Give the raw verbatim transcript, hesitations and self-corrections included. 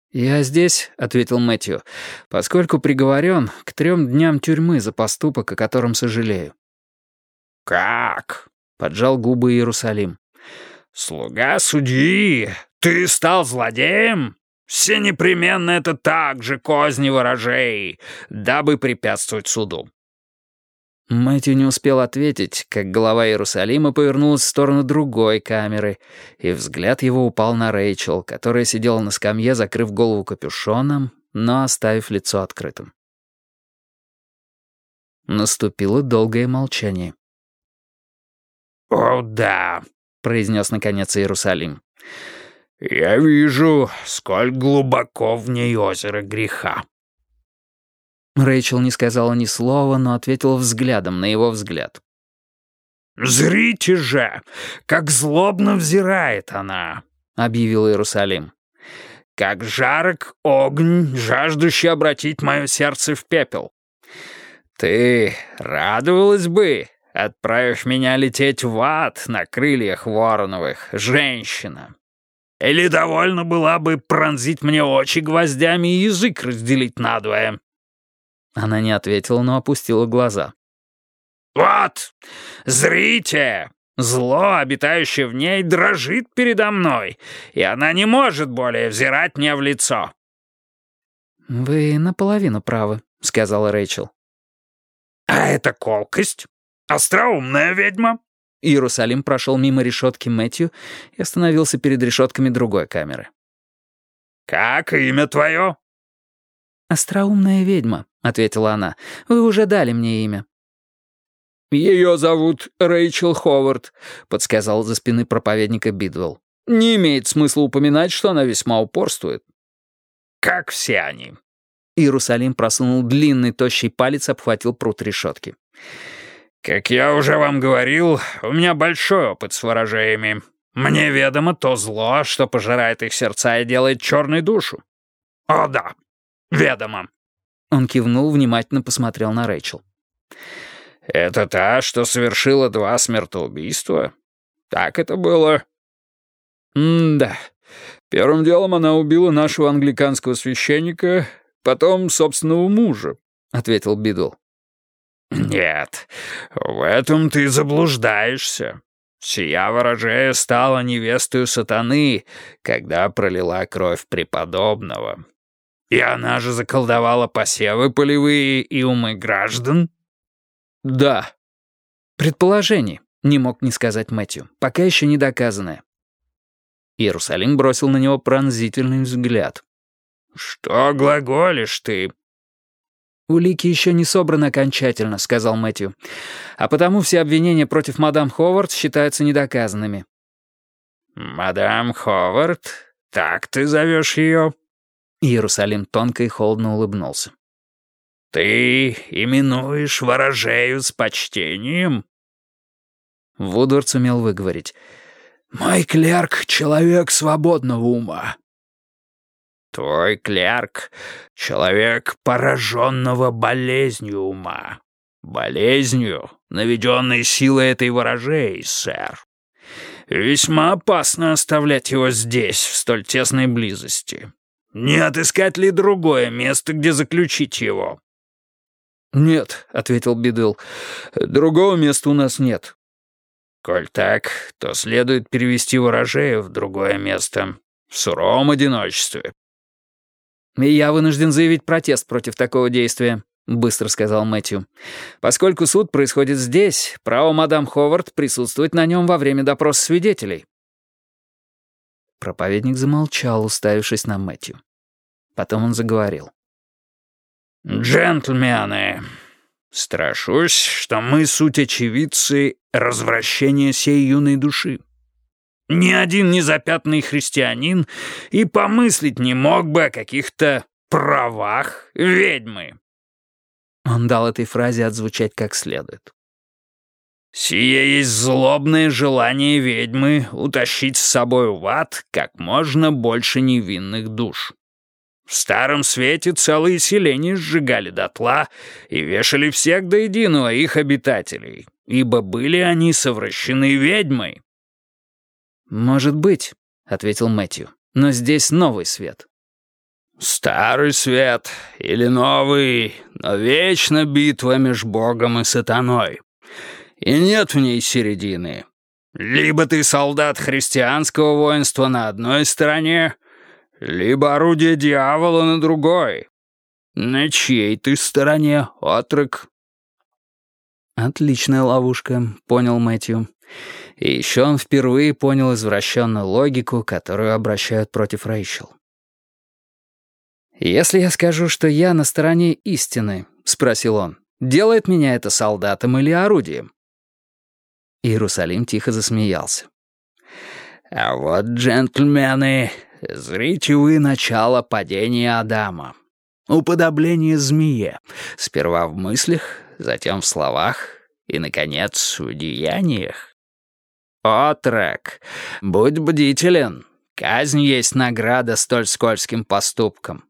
«Я здесь», — ответил Мэтью, «поскольку приговорен к трем дням тюрьмы за поступок, о котором сожалею». «Как?» — поджал губы Иерусалим. «Слуга судьи, ты стал злодеем? Все непременно это так же козни ворожей, дабы препятствовать суду». Мэтью не успел ответить, как голова Иерусалима повернулась в сторону другой камеры, и взгляд его упал на Рэйчел, которая сидела на скамье, закрыв голову капюшоном, но оставив лицо открытым. Наступило долгое молчание. «О, да», — произнес наконец Иерусалим. «Я вижу, сколь глубоко в ней озеро греха». Рэйчел не сказала ни слова, но ответила взглядом на его взгляд. «Зрите же, как злобно взирает она», — объявил Иерусалим. «Как жарок огонь, жаждущий обратить мое сердце в пепел. Ты радовалась бы, отправив меня лететь в ад на крыльях вороновых, женщина? Или довольно была бы пронзить мне очи гвоздями и язык разделить надвое?» Она не ответила, но опустила глаза. «Вот, зрите! Зло, обитающее в ней, дрожит передо мной, и она не может более взирать мне в лицо». «Вы наполовину правы», — сказала Рэйчел. «А это колкость? Остроумная ведьма?» Иерусалим прошел мимо решетки Мэтью и остановился перед решетками другой камеры. «Как имя твое?» «Остроумная ведьма», — ответила она. «Вы уже дали мне имя». «Ее зовут Рэйчел Ховард», — подсказал за спины проповедника Бидвелл. «Не имеет смысла упоминать, что она весьма упорствует». «Как все они». Иерусалим просунул длинный тощий палец, обхватил прут решетки. «Как я уже вам говорил, у меня большой опыт с ворожеями. Мне ведомо то зло, что пожирает их сердца и делает черной душу. О да, ведомо». Он кивнул, внимательно посмотрел на Рэйчел. «Это та, что совершила два смертоубийства? Так это было?» «М-да. Первым делом она убила нашего англиканского священника, потом собственного мужа», — ответил Бидл. «Нет, в этом ты заблуждаешься. Сия ворожея стала невестою сатаны, когда пролила кровь преподобного. И она же заколдовала посевы полевые и умы граждан?» «Да». «Предположение», — не мог не сказать Мэтью, — «пока еще не доказанное». Иерусалим бросил на него пронзительный взгляд. «Что глаголишь ты?» «Улики еще не собраны окончательно», — сказал Мэтью. «А потому все обвинения против мадам Ховард считаются недоказанными». «Мадам Ховард? Так ты зовешь ее?» Иерусалим тонко и холодно улыбнулся. «Ты именуешь ворожею с почтением?» Вудвард сумел выговорить. «Мой клерк — человек свободного ума». «Твой клерк — человек, пораженного болезнью ума. Болезнью, наведенной силой этой ворожеи, сэр. Весьма опасно оставлять его здесь, в столь тесной близости. Не отыскать ли другое место, где заключить его?» «Нет», — ответил Бидл, — «другого места у нас нет». «Коль так, то следует перевести ворожею в другое место, в суровом одиночестве». «И я вынужден заявить протест против такого действия», — быстро сказал Мэтью. «Поскольку суд происходит здесь, право мадам Ховард присутствовать на нем во время допроса свидетелей». Проповедник замолчал, уставившись на Мэтью. Потом он заговорил. «Джентльмены, страшусь, что мы суть очевидцы развращения сей юной души. Ни один незапятный христианин и помыслить не мог бы о каких-то правах ведьмы». Он дал этой фразе отзвучать как следует. «Сие есть злобное желание ведьмы утащить с собой в ад как можно больше невинных душ. В Старом Свете целые селения сжигали дотла и вешали всех до единого их обитателей, ибо были они совращены ведьмой». «Может быть», — ответил Мэтью, — «но здесь новый свет». Старый свет или новый, но вечно битва меж Богом и сатаной. И нет в ней середины. Либо ты солдат христианского воинства на одной стороне, либо орудие дьявола на другой. На чьей ты стороне, отрок?» «Отличная ловушка», — понял Мэтью. И еще он впервые понял извращенную логику, которую обращают против Рэйчел. «Если я скажу, что я на стороне истины», — спросил он, — «делает меня это солдатом или орудием?» Иерусалим тихо засмеялся. «А вот, джентльмены, зрите вы начало падения Адама. Уподобление змее. Сперва в мыслях, затем в словах и, наконец, в деяниях. Отрок, будь бдителен. Казнь есть награда столь скользким поступкам.